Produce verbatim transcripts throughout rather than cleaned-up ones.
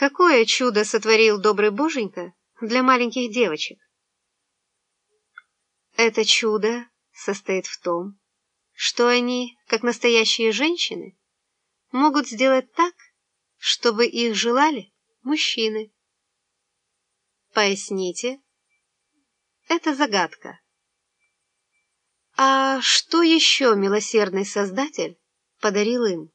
Какое чудо сотворил добрый боженька для маленьких девочек? Это чудо состоит в том, что они, как настоящие женщины, могут сделать так, чтобы их желали мужчины. Поясните. Это загадка. А что еще милосердный Создатель подарил им?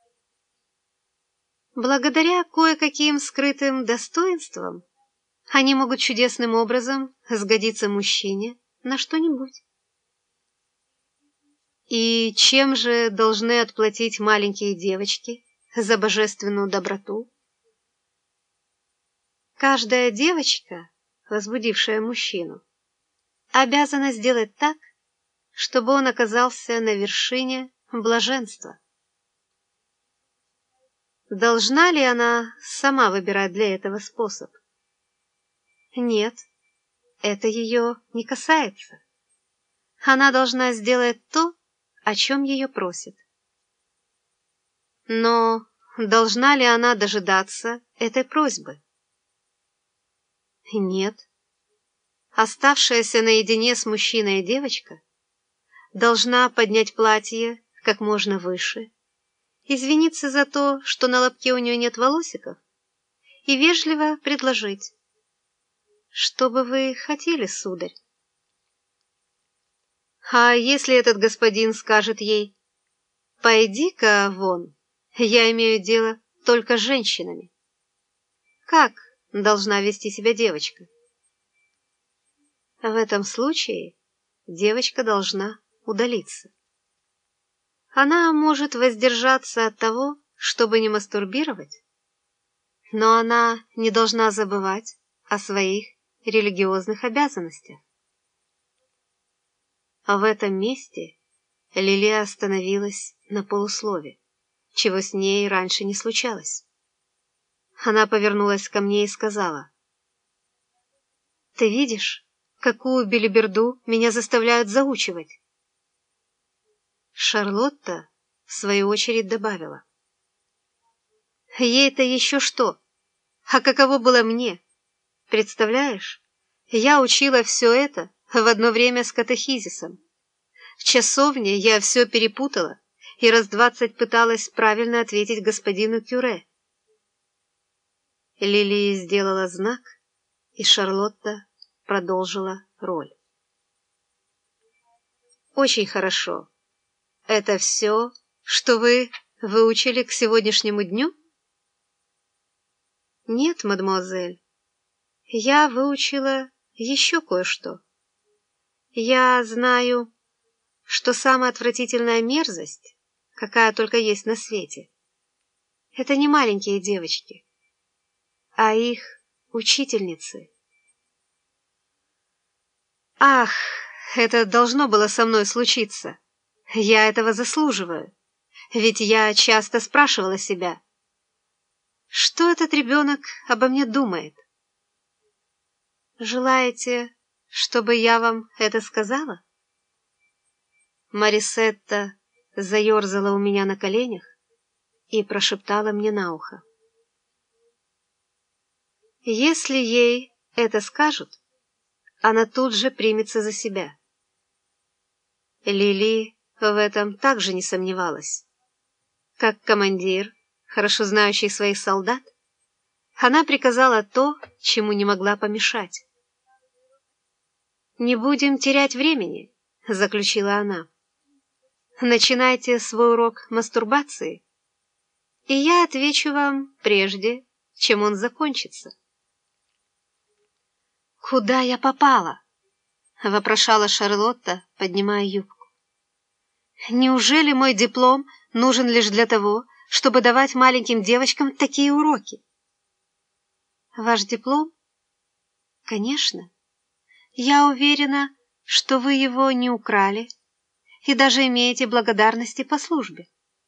Благодаря кое-каким скрытым достоинствам они могут чудесным образом сгодиться мужчине на что-нибудь. И чем же должны отплатить маленькие девочки за божественную доброту? Каждая девочка, возбудившая мужчину, обязана сделать так, чтобы он оказался на вершине блаженства. Должна ли она сама выбирать для этого способ? Нет, это ее не касается. Она должна сделать то, о чем ее просят. Но должна ли она дожидаться этой просьбы? Нет. Оставшаяся наедине с мужчиной девочка должна поднять платье как можно выше, извиниться за то, что на лобке у нее нет волосиков, и вежливо предложить: «Что бы вы хотели, сударь?» А если этот господин скажет ей: «Пойди-ка вон, я имею дело только с женщинами», как должна вести себя девочка? В этом случае девочка должна удалиться. Она может воздержаться от того, чтобы не мастурбировать, но она не должна забывать о своих религиозных обязанностях. А в этом месте Лилия остановилась на полуслове, чего с ней раньше не случалось. Она повернулась ко мне и сказала: «Ты видишь, какую белиберду меня заставляют заучивать?» Шарлотта, в свою очередь, добавила: «Ей-то еще что? А каково было мне? Представляешь, я учила все это в одно время с катехизисом. В часовне я все перепутала и раз двадцать пыталась правильно ответить господину Кюре». Лилии сделала знак, и Шарлотта продолжила роль. «Очень хорошо. Это все, что вы выучили к сегодняшнему дню?» «Нет, мадемуазель, я выучила еще кое-что. Я знаю, что самая отвратительная мерзость, какая только есть на свете, это не маленькие девочки, а их учительницы. Ах, это должно было со мной случиться. Я этого заслуживаю, ведь я часто спрашивала себя, что этот ребенок обо мне думает. Желаете, чтобы я вам это сказала?» Марисетта заерзала у меня на коленях и прошептала мне на ухо: «Если ей это скажут, она тут же примется за себя». Лили в этом также не сомневалась. Как командир, хорошо знающий своих солдат, она приказала то, чему не могла помешать. «Не будем терять времени», — заключила она. «Начинайте свой урок мастурбации, и я отвечу вам прежде, чем он закончится». «Куда я попала?» — вопрошала Шарлотта, поднимая юбку. «Неужели мой диплом нужен лишь для того, чтобы давать маленьким девочкам такие уроки?» «Ваш диплом? Конечно. Я уверена, что вы его не украли и даже имеете благодарности по службе».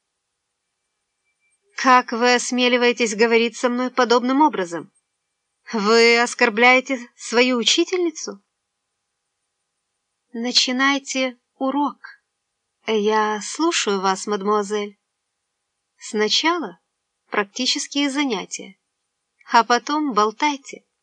«Как вы осмеливаетесь говорить со мной подобным образом? Вы оскорбляете свою учительницу?» «Начинайте урок. Я слушаю вас, мадемуазель. Сначала практические занятия. а потом болтайте.